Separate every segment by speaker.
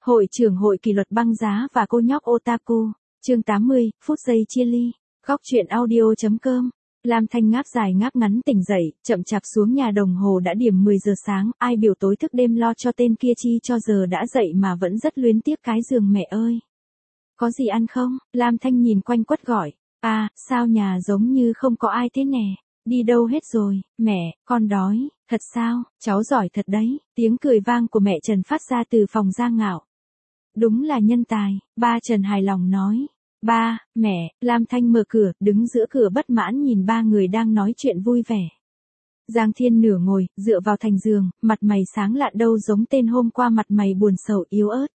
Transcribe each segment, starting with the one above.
Speaker 1: Hội trưởng hội kỷ luật băng giá và cô nhóc otaku. Chương 80, phút giây chia ly. Góc truyện audio.com. Lam Thanh ngáp dài ngáp ngắn tỉnh dậy, chậm chạp xuống nhà, đồng hồ đã điểm 10 giờ sáng, ai biểu tối thức đêm lo cho tên kia chi cho giờ đã dậy mà vẫn rất luyến tiếc cái giường. Mẹ ơi! Có gì ăn không? Lam Thanh nhìn quanh quất gọi. À, sao nhà giống như không có ai thế nè? Đi đâu hết rồi? Mẹ, con đói. Thật sao? Cháu giỏi thật đấy. Tiếng cười vang của mẹ Trần phát ra từ phòng Giang Ngạo. Đúng là nhân tài, ba Trần hài lòng nói. Ba, mẹ, Lam Thanh mở cửa, đứng giữa cửa bất mãn nhìn ba người đang nói chuyện vui vẻ. Giang Thiên nửa ngồi, dựa vào thành giường, mặt mày sáng lạ đâu giống tên hôm qua, mặt mày buồn sầu yếu ớt.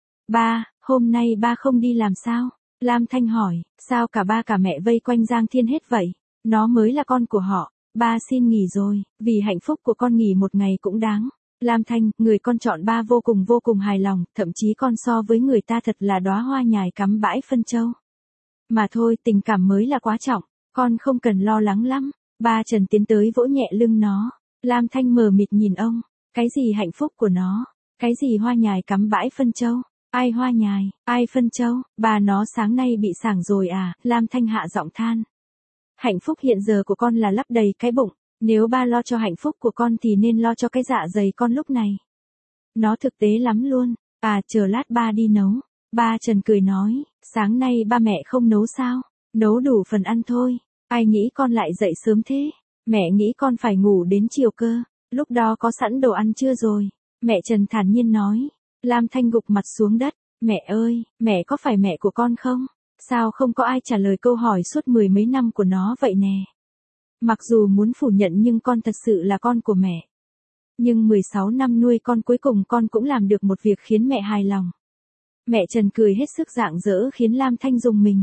Speaker 1: Ba, hôm nay ba không đi làm sao? Lam Thanh hỏi, sao cả ba cả mẹ vây quanh Giang Thiên hết vậy? Nó mới là con của họ, ba xin nghỉ rồi, vì hạnh phúc của con nghỉ một ngày cũng đáng. Lam Thanh, người con chọn ba vô cùng hài lòng, thậm chí con so với người ta thật là đóa hoa nhài cắm bãi phân châu. Mà thôi, tình cảm mới là quá trọng, con không cần lo lắng lắm. Ba Trần tiến tới vỗ nhẹ lưng nó. Lam Thanh mờ mịt nhìn ông, cái gì hạnh phúc của nó, cái gì hoa nhài cắm bãi phân châu, ai hoa nhài, ai phân châu, bà nó sáng nay bị sảng rồi à? Lam Thanh hạ giọng than. Hạnh phúc hiện giờ của con là lấp đầy cái bụng. Nếu ba lo cho hạnh phúc của con thì nên lo cho cái dạ dày con lúc này. Nó thực tế lắm luôn. À, chờ lát ba đi nấu. Ba Trần cười nói, sáng nay ba mẹ không nấu sao? Nấu đủ phần ăn thôi. Ai nghĩ con lại dậy sớm thế? Mẹ nghĩ con phải ngủ đến chiều cơ. Lúc đó có sẵn đồ ăn chưa rồi? Mẹ Trần thản nhiên nói. Lam Thanh gục mặt xuống đất. Mẹ ơi, mẹ có phải mẹ của con không? Sao không có ai trả lời câu hỏi suốt 10 mấy năm của nó vậy nè? Mặc dù muốn phủ nhận nhưng con thật sự là con của mẹ. Nhưng 16 năm nuôi con, cuối cùng con cũng làm được một việc khiến mẹ hài lòng. Mẹ Trần cười hết sức rạng rỡ khiến Lam Thanh rùng mình.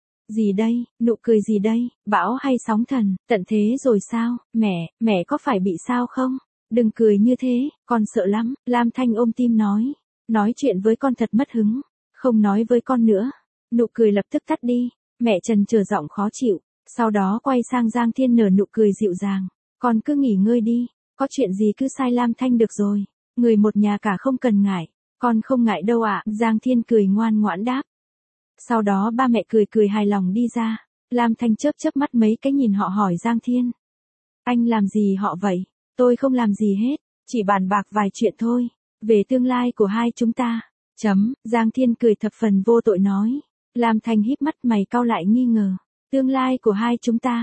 Speaker 1: Gì đây, nụ cười gì đây, bão hay sóng thần, tận thế rồi sao? Mẹ có phải bị sao không? Đừng cười như thế, con sợ lắm. Lam Thanh ôm tim nói. Nói chuyện với con thật mất hứng. Không nói với con nữa. Nụ cười lập tức tắt đi. Mẹ Trần trở giọng khó chịu. Sau đó quay sang Giang Thiên nở nụ cười dịu dàng. Con cứ nghỉ ngơi đi. Có chuyện gì cứ sai Lam Thanh được rồi. Người một nhà cả không cần ngại. Con không ngại đâu ạ. Giang Thiên cười ngoan ngoãn đáp. Sau đó ba mẹ cười hài lòng đi ra. Lam Thanh chớp mắt mấy cái nhìn họ, hỏi Giang Thiên. Anh làm gì họ vậy? Tôi không làm gì hết. Chỉ bàn bạc vài chuyện thôi. Về tương lai của hai chúng ta. Giang Thiên cười thập phần vô tội nói. Lam Thanh híp mắt, mày cau lại nghi ngờ. Tương lai của hai chúng ta.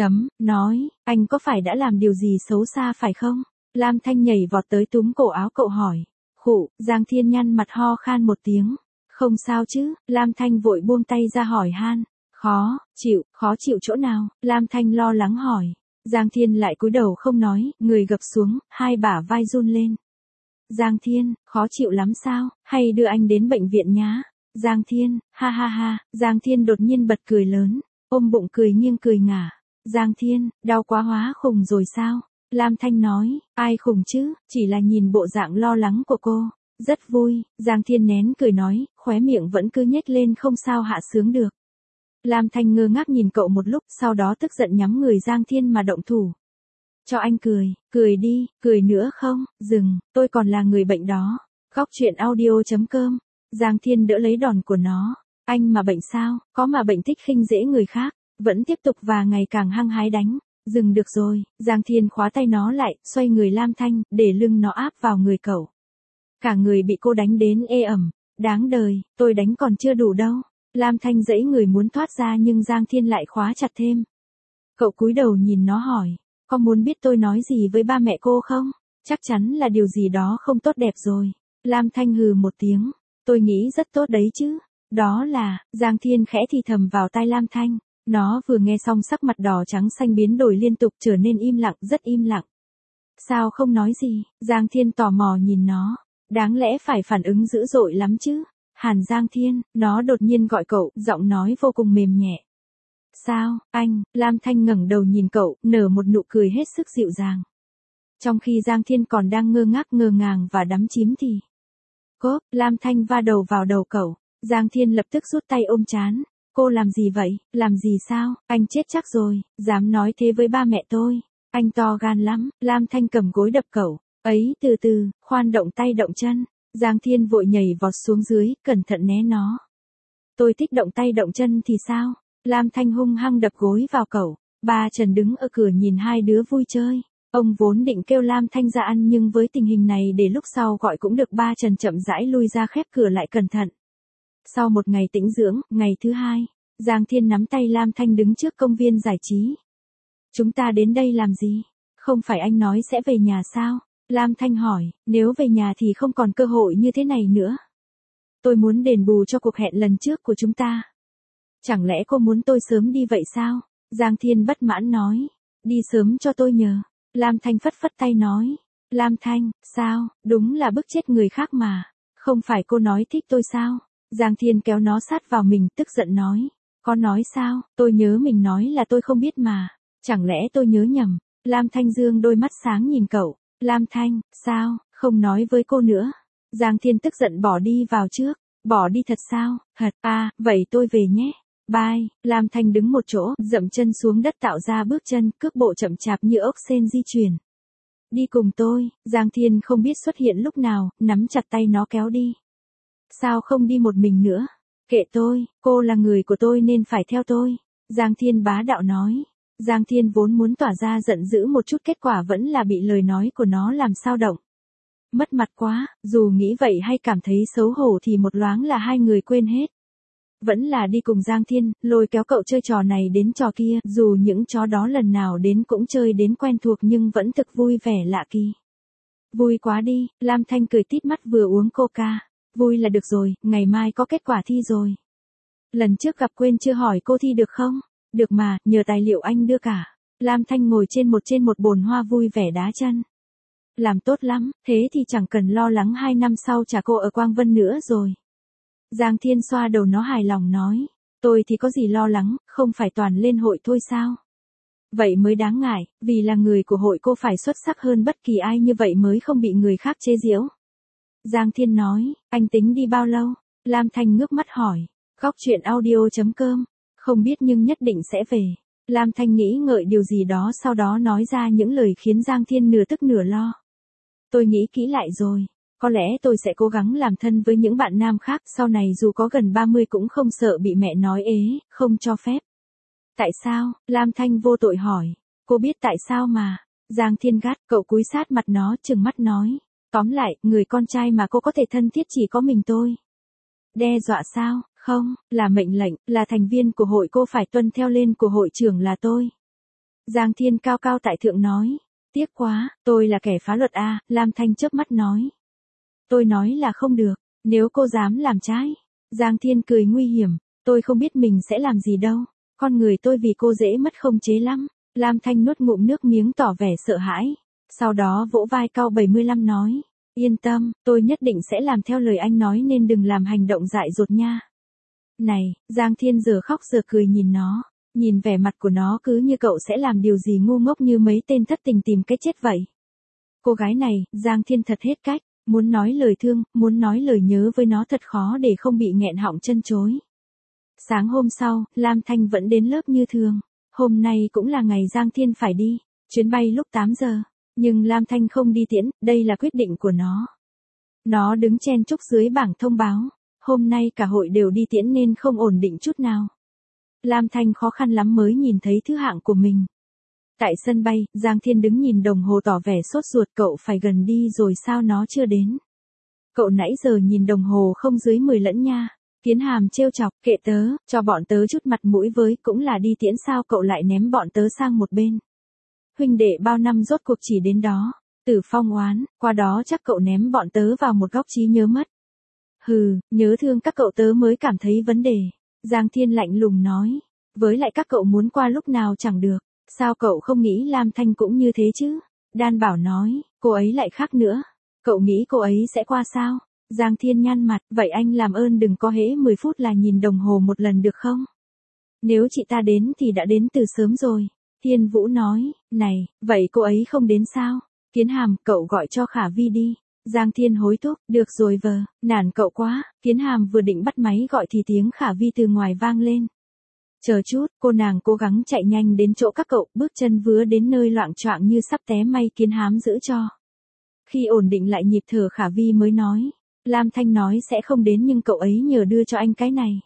Speaker 1: Nói, anh có phải đã làm điều gì xấu xa phải không? Lam Thanh nhảy vọt tới túm cổ áo cậu hỏi. Khụ, Giang Thiên nhăn mặt ho khan một tiếng. Không sao chứ? Lam Thanh vội buông tay ra hỏi han. Khó chịu chỗ nào? Lam Thanh lo lắng hỏi. Giang Thiên lại cúi đầu không nói, người gập xuống, hai bả vai run lên. Giang Thiên, khó chịu lắm sao? Hay đưa anh đến bệnh viện nhá? Giang Thiên, ha ha ha. Giang Thiên đột nhiên bật cười lớn. Ôm bụng cười nghiêng cười ngả. Giang Thiên, đau quá hóa khùng rồi sao? Lam Thanh nói, ai khùng chứ, chỉ là nhìn bộ dạng lo lắng của cô. Rất vui. Giang Thiên nén cười nói, khóe miệng vẫn cứ nhếch lên không sao hạ sướng được. Lam Thanh ngơ ngác nhìn cậu một lúc, sau đó tức giận nhắm người Giang Thiên mà động thủ. Cho anh cười đi, cười nữa không? Dừng, tôi còn là người bệnh đó. Góc truyện audio.com. Giang Thiên đỡ lấy đòn của nó. Anh mà bệnh sao? Có mà bệnh thích khinh dễ người khác. Vẫn tiếp tục và ngày càng hăng hái đánh. Dừng được rồi. Giang Thiên khóa tay nó lại, xoay người Lam Thanh, để lưng nó áp vào người cậu. Cả người bị cô đánh đến ê ẩm. Đáng đời, tôi đánh còn chưa đủ đâu. Lam Thanh giãy người muốn thoát ra nhưng Giang Thiên lại khóa chặt thêm. Cậu cúi đầu nhìn nó hỏi. Có muốn biết tôi nói gì với ba mẹ cô không? Chắc chắn là điều gì đó không tốt đẹp rồi. Lam Thanh hừ một tiếng. Tôi nghĩ rất tốt đấy chứ. Đó là, Giang Thiên khẽ thì thầm vào tai Lam Thanh. Nó vừa nghe xong sắc mặt đỏ trắng xanh biến đổi liên tục, trở nên im lặng, rất im lặng. Sao không nói gì? Giang Thiên tò mò nhìn nó. Đáng lẽ phải phản ứng dữ dội lắm chứ. Hàn Giang Thiên, nó đột nhiên gọi cậu, giọng nói vô cùng mềm nhẹ. Sao, anh? Lam Thanh ngẩng đầu nhìn cậu, nở một nụ cười hết sức dịu dàng. Trong khi Giang Thiên còn đang ngơ ngác ngơ ngàng và đắm chím thì. Cốp, Lam Thanh va đầu vào đầu cậu. Giang Thiên lập tức rút tay ôm trán. Cô làm gì vậy? Làm gì sao? Anh chết chắc rồi, dám nói thế với ba mẹ tôi. Anh to gan lắm. Lam Thanh cầm gối đập cậu. Ấy, từ từ, khoan động tay động chân. Giang Thiên vội nhảy vọt xuống dưới, cẩn thận né nó. Tôi thích động tay động chân thì sao? Lam Thanh hung hăng đập gối vào cậu. Ba Trần đứng ở cửa nhìn hai đứa vui chơi. Ông vốn định kêu Lam Thanh ra ăn nhưng với tình hình này để lúc sau gọi cũng được. Ba Trần chậm rãi lui ra khép cửa lại cẩn thận. Sau một ngày tĩnh dưỡng, ngày thứ hai, Giang Thiên nắm tay Lam Thanh đứng trước công viên giải trí. Chúng ta đến đây làm gì? Không phải anh nói sẽ về nhà sao? Lam Thanh hỏi, nếu về nhà thì không còn cơ hội như thế này nữa. Tôi muốn đền bù cho cuộc hẹn lần trước của chúng ta. Chẳng lẽ cô muốn tôi sớm đi vậy sao? Giang Thiên bất mãn nói. Đi sớm cho tôi nhờ. Lam Thanh phất phất tay nói. Lam Thanh, sao? Đúng là bức chết người khác mà. Không phải cô nói thích tôi sao? Giang Thiên kéo nó sát vào mình tức giận nói. Có nói sao? Tôi nhớ mình nói là tôi không biết mà. Chẳng lẽ tôi nhớ nhầm? Lam Thanh dương đôi mắt sáng nhìn cậu. Lam Thanh, sao? Không nói với cô nữa. Giang Thiên tức giận bỏ đi vào trước. Bỏ đi thật sao? Thật à, vậy tôi về nhé. Bye. Lam Thanh đứng một chỗ, dậm chân xuống đất tạo ra bước chân, cước bộ chậm chạp như ốc sên di chuyển. Đi cùng tôi. Giang Thiên không biết xuất hiện lúc nào, nắm chặt tay nó kéo đi. Sao không đi một mình nữa? Kệ tôi, cô là người của tôi nên phải theo tôi. Giang Thiên bá đạo nói. Giang Thiên vốn muốn tỏa ra giận dữ một chút, kết quả vẫn là bị lời nói của nó làm sao động. Mất mặt quá, dù nghĩ vậy hay cảm thấy xấu hổ thì một loáng là hai người quên hết. Vẫn là đi cùng Giang Thiên, lôi kéo cậu chơi trò này đến trò kia, dù những chó đó lần nào đến cũng chơi đến quen thuộc nhưng vẫn thực vui vẻ lạ kỳ. Vui quá đi, Lam Thanh cười tít mắt vừa uống coca. Vui là được rồi, ngày mai có kết quả thi rồi. Lần trước gặp quên chưa hỏi cô thi được không? Được mà, nhờ tài liệu anh đưa cả. Lam Thanh ngồi trên một bồn hoa vui vẻ đá chân. Làm tốt lắm, thế thì chẳng cần lo lắng 2 năm sau trả cô ở Quang Vân nữa rồi. Giang Thiên xoa đầu nó hài lòng nói. Tôi thì có gì lo lắng, không phải toàn lên hội thôi sao? Vậy mới đáng ngại, vì là người của hội cô phải xuất sắc hơn bất kỳ ai, như vậy mới không bị người khác chế giễu. Giang Thiên nói, anh tính đi bao lâu? Lam Thanh ngước mắt hỏi. Góc chuyện audio.com. Không biết nhưng nhất định sẽ về. Lam Thanh nghĩ ngợi điều gì đó sau đó nói ra những lời khiến Giang Thiên nửa tức nửa lo. Tôi nghĩ kỹ lại rồi. Có lẽ tôi sẽ cố gắng làm thân với những bạn nam khác, sau này dù có gần 30 cũng không sợ bị mẹ nói ế, không cho phép. Tại sao? Lam Thanh vô tội hỏi. Cô biết tại sao mà. Giang Thiên gắt, cậu cúi sát mặt nó trừng mắt nói. Tóm lại, người con trai mà cô có thể thân thiết chỉ có mình tôi. Đe dọa sao? Không, là mệnh lệnh, là thành viên của hội cô phải tuân theo, lên của hội trưởng là tôi. Giang Thiên cao cao tại thượng nói. Tiếc quá, tôi là kẻ phá luật à, Lam Thanh chớp mắt nói. Tôi nói là không được, nếu cô dám làm trái. Giang Thiên cười nguy hiểm, tôi không biết mình sẽ làm gì đâu. Con người tôi vì cô dễ mất khống chế lắm. Lam Thanh nuốt ngụm nước miếng tỏ vẻ sợ hãi. Sau đó vỗ vai cau 75 nói. Yên tâm, tôi nhất định sẽ làm theo lời anh nói nên đừng làm hành động dại dột nha. Này, Giang Thiên giờ khóc giờ cười nhìn nó. Nhìn vẻ mặt của nó cứ như cậu sẽ làm điều gì ngu ngốc như mấy tên thất tình tìm cái chết vậy. Cô gái này, Giang Thiên thật hết cách. Muốn nói lời thương, muốn nói lời nhớ với nó thật khó để không bị nghẹn họng chân chối. Sáng hôm sau, Lam Thanh vẫn đến lớp như thường. Hôm nay cũng là ngày Giang Thiên phải đi. Chuyến bay lúc 8 giờ. Nhưng Lam Thanh không đi tiễn, đây là quyết định của nó. Nó đứng chen chúc dưới bảng thông báo. Hôm nay cả hội đều đi tiễn nên không ổn định chút nào. Lam Thanh khó khăn lắm mới nhìn thấy thứ hạng của mình. Tại sân bay, Giang Thiên đứng nhìn đồng hồ tỏ vẻ sốt ruột, cậu phải gần đi rồi sao nó chưa đến. Cậu nãy giờ nhìn đồng hồ không dưới 10 lẫn nha. Kiến Hàm trêu chọc, kệ tớ, cho bọn tớ chút mặt mũi với, cũng là đi tiễn sao cậu lại ném bọn tớ sang một bên. Huynh đệ bao năm rốt cuộc chỉ đến đó. Tử Phong oán, qua đó chắc cậu ném bọn tớ vào một góc trí nhớ mất. Hừ, nhớ thương các cậu tớ mới cảm thấy vấn đề. Giang Thiên lạnh lùng nói. Với lại các cậu muốn qua lúc nào chẳng được. Sao cậu không nghĩ Lam Thanh cũng như thế chứ? Đan Bảo nói, cô ấy lại khác nữa. Cậu nghĩ cô ấy sẽ qua sao? Giang Thiên nhăn mặt, vậy anh làm ơn đừng có hễ 10 phút là nhìn đồng hồ một lần được không? Nếu chị ta đến thì đã đến từ sớm rồi. Thiên Vũ nói, này, vậy cô ấy không đến sao? Kiến Hàm, cậu gọi cho Khả Vi đi. Giang Thiên hối thúc, được rồi vờ, nản cậu quá. Kiến Hàm vừa định bắt máy gọi thì tiếng Khả Vi từ ngoài vang lên. Chờ chút, cô nàng cố gắng chạy nhanh đến chỗ các cậu, bước chân vứa đến nơi loạng choạng như sắp té, may Kiến Hám giữ cho. Khi ổn định lại nhịp thở Khả Vi mới nói, Lam Thanh nói sẽ không đến nhưng cậu ấy nhờ đưa cho anh cái này.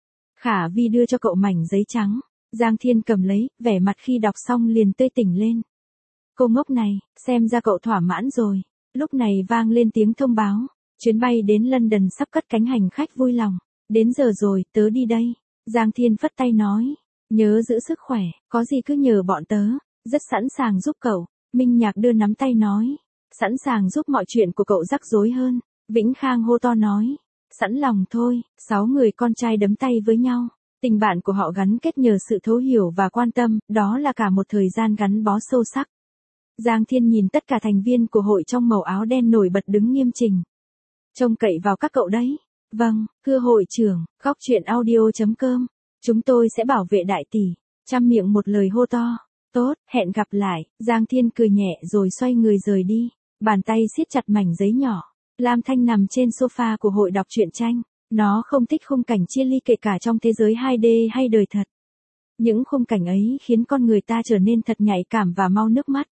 Speaker 1: Khả Vi đưa cho cậu mảnh giấy trắng. Giang Thiên cầm lấy, vẻ mặt khi đọc xong liền tươi tỉnh lên. Cô ngốc này, xem ra cậu thỏa mãn rồi. Lúc này vang lên tiếng thông báo. Chuyến bay đến London sắp cất cánh, hành khách vui lòng. Đến giờ rồi, tớ đi đây. Giang Thiên phất tay nói. Nhớ giữ sức khỏe, có gì cứ nhờ bọn tớ. Rất sẵn sàng giúp cậu. Minh Nhạc đưa nắm tay nói. Sẵn sàng giúp mọi chuyện của cậu rắc rối hơn. Vĩnh Khang hô to nói. Sẵn lòng thôi. 6 người con trai đấm tay với nhau. Tình bạn của họ gắn kết nhờ sự thấu hiểu và quan tâm, đó là cả một thời gian gắn bó sâu sắc. Giang Thiên nhìn tất cả thành viên của hội trong màu áo đen nổi bật đứng nghiêm chỉnh. Trông cậy vào các cậu đấy. Vâng, thưa hội trưởng, góc chuyện audio.com. Chúng tôi sẽ bảo vệ đại tỷ. Trăm miệng một lời hô to. Tốt, hẹn gặp lại. Giang Thiên cười nhẹ rồi xoay người rời đi. Bàn tay siết chặt mảnh giấy nhỏ. Lam Thanh nằm trên sofa của hội đọc truyện tranh. Nó không thích khung cảnh chia ly kể cả trong thế giới 2D hay đời thật. Những khung cảnh ấy khiến con người ta trở nên thật nhạy cảm và mau nước mắt.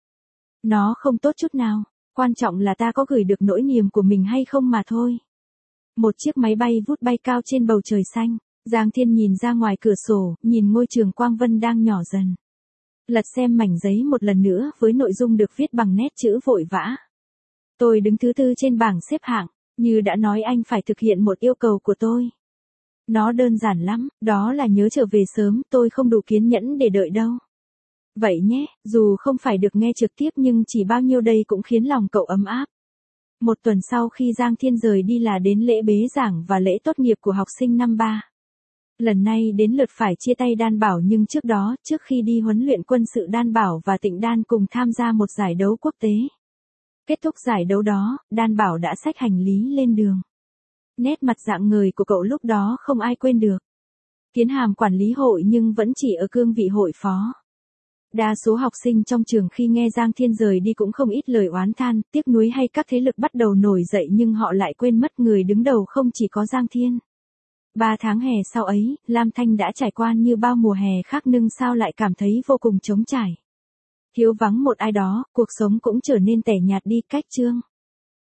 Speaker 1: Nó không tốt chút nào, quan trọng là ta có gửi được nỗi niềm của mình hay không mà thôi. Một chiếc máy bay vút bay cao trên bầu trời xanh. Giang Thiên nhìn ra ngoài cửa sổ, nhìn ngôi trường Quang Vân đang nhỏ dần. Lật xem mảnh giấy một lần nữa với nội dung được viết bằng nét chữ vội vã. Tôi đứng thứ 4 trên bảng xếp hạng. Như đã nói, anh phải thực hiện một yêu cầu của tôi. Nó đơn giản lắm, đó là nhớ trở về sớm, tôi không đủ kiên nhẫn để đợi đâu. Vậy nhé, dù không phải được nghe trực tiếp nhưng chỉ bao nhiêu đây cũng khiến lòng cậu ấm áp. Một tuần sau khi Giang Thiên rời đi là đến lễ bế giảng và lễ tốt nghiệp của học sinh năm 3. Lần này đến lượt phải chia tay Đan Bảo, nhưng trước đó, trước khi đi huấn luyện quân sự, Đan Bảo và Tịnh Đan cùng tham gia một giải đấu quốc tế. Kết thúc giải đấu đó, Đan Bảo đã xách hành lý lên đường. Nét mặt rạng ngời của cậu lúc đó không ai quên được. Kiến hàm quản lý hội nhưng vẫn chỉ ở cương vị hội phó. Đa số học sinh trong trường khi nghe Giang Thiên rời đi cũng không ít lời oán than, tiếc nuối hay các thế lực bắt đầu nổi dậy, nhưng họ lại quên mất người đứng đầu không chỉ có Giang Thiên. 3 tháng hè sau ấy, Lam Thanh đã trải qua như bao mùa hè khác, nhưng sao lại cảm thấy vô cùng trống trải. Thiếu vắng một ai đó, cuộc sống cũng trở nên tẻ nhạt đi cách chương.